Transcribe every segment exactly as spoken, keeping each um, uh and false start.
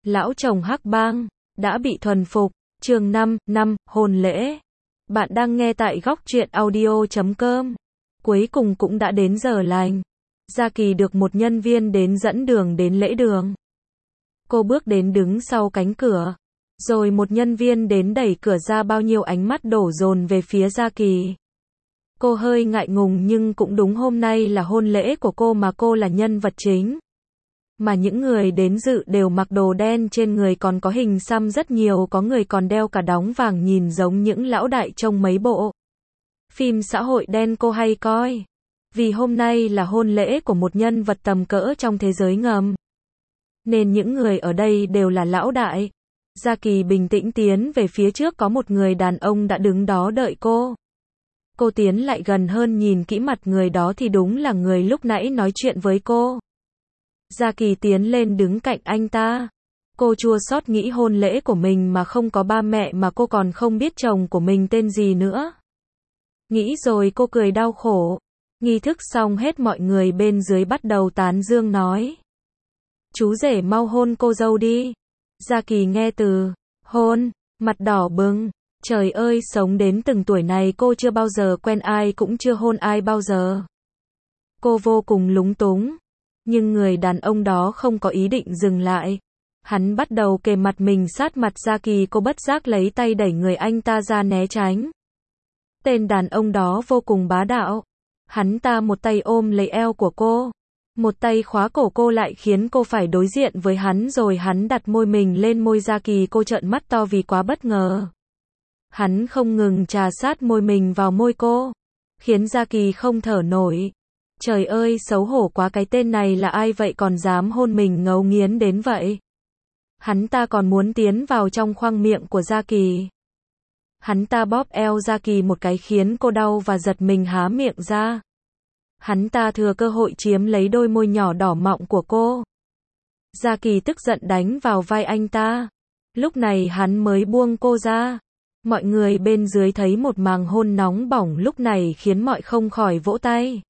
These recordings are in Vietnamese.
Lão chồng hắc bang đã bị thuần phục. Chương năm, năm, hôn lễ. Bạn đang nghe tại góc truyện audio chấm com. Cuối cùng cũng đã đến giờ lành. Gia Kỳ được một nhân viên đến dẫn đường đến lễ đường. Cô bước đến đứng sau cánh cửa. Rồi một nhân viên đến đẩy cửa ra, bao nhiêu ánh mắt đổ dồn về phía Gia Kỳ. Cô hơi ngại ngùng, nhưng cũng đúng, hôm nay là hôn lễ của cô mà cô là nhân vật chính. Mà những người đến dự đều mặc đồ đen, trên người còn có hình xăm rất nhiều, có người còn đeo cả đóng vàng, nhìn giống những lão đại trong mấy bộ phim xã hội đen cô hay coi. Vì hôm nay là hôn lễ của một nhân vật tầm cỡ trong thế giới ngầm, nên những người ở đây đều là lão đại. Gia Kỳ bình tĩnh tiến về phía trước, có một người đàn ông đã đứng đó đợi cô. Cô tiến lại gần hơn, nhìn kỹ mặt người đó thì đúng là người lúc nãy nói chuyện với cô. Gia Kỳ tiến lên đứng cạnh anh ta. Cô chua xót nghĩ hôn lễ của mình mà không có ba mẹ, mà cô còn không biết chồng của mình tên gì nữa. Nghĩ rồi cô cười đau khổ. Nghi thức xong hết, mọi người bên dưới bắt đầu tán dương nói: chú rể mau hôn cô dâu đi. Gia Kỳ nghe từ hôn, mặt đỏ bừng. Trời ơi, sống đến từng tuổi này cô chưa bao giờ quen ai, cũng chưa hôn ai bao giờ. Cô vô cùng lúng túng. Nhưng người đàn ông đó không có ý định dừng lại. Hắn bắt đầu kề mặt mình sát mặt Gia Kỳ, cô bất giác lấy tay đẩy người anh ta ra né tránh. Tên đàn ông đó vô cùng bá đạo. Hắn ta một tay ôm lấy eo của cô, một tay khóa cổ cô lại, khiến cô phải đối diện với hắn, rồi hắn đặt môi mình lên môi Gia Kỳ. Cô trợn mắt to vì quá bất ngờ. Hắn không ngừng trà sát môi mình vào môi cô, khiến Gia Kỳ không thở nổi. Trời ơi, xấu hổ quá, cái tên này là ai vậy, còn dám hôn mình ngấu nghiến đến vậy. Hắn ta còn muốn tiến vào trong khoang miệng của Gia Kỳ. Hắn ta bóp eo Gia Kỳ một cái khiến cô đau và giật mình há miệng ra. Hắn ta thừa cơ hội chiếm lấy đôi môi nhỏ đỏ mọng của cô. Gia Kỳ tức giận đánh vào vai anh ta. Lúc này hắn mới buông cô ra. Mọi người bên dưới thấy một màn hôn nóng bỏng lúc này khiến mọi không khỏi vỗ tay,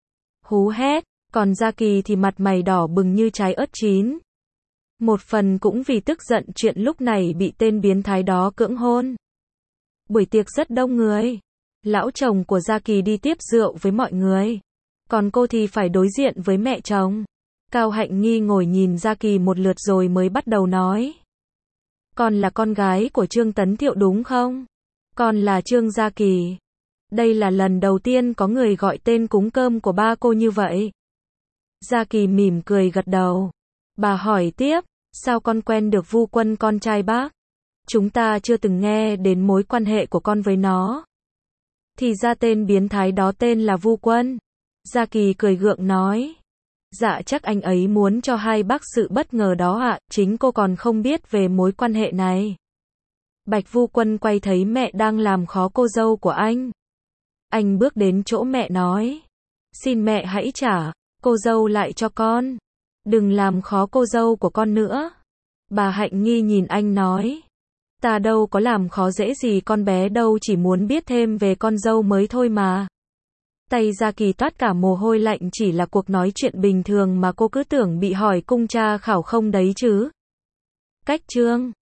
hú hét. Còn Gia Kỳ thì mặt mày đỏ bừng như trái ớt chín. Một phần cũng vì tức giận chuyện lúc này bị tên biến thái đó cưỡng hôn. Buổi tiệc rất đông người. Lão chồng của Gia Kỳ đi tiếp rượu với mọi người, còn cô thì phải đối diện với mẹ chồng. Cao Hạnh Nghi ngồi nhìn Gia Kỳ một lượt rồi mới bắt đầu nói: con là con gái của Trương Tấn Thiệu đúng không? Con là Trương Gia Kỳ. Đây là lần đầu tiên có người gọi tên cúng cơm của ba cô như vậy. Gia Kỳ mỉm cười gật đầu. Bà hỏi tiếp: sao con quen được Vu Quân, con trai bác? Chúng ta chưa từng nghe đến mối quan hệ của con với nó. Thì ra tên biến thái đó tên là Vu Quân. Gia Kỳ cười gượng nói: dạ chắc anh ấy muốn cho hai bác sự bất ngờ đó ạ, chính cô còn không biết về mối quan hệ này. Bạch Vu Quân quay thấy mẹ đang làm khó cô dâu của anh. Anh bước đến chỗ mẹ nói: xin mẹ hãy trả cô dâu lại cho con. Đừng làm khó cô dâu của con nữa. Bà Hạnh Nghi nhìn anh nói: ta đâu có làm khó dễ gì con bé đâu, chỉ muốn biết thêm về con dâu mới thôi mà. Tay Gia Kỳ toát cả mồ hôi lạnh, chỉ là cuộc nói chuyện bình thường mà cô cứ tưởng bị hỏi cung tra khảo không đấy chứ. Cách chương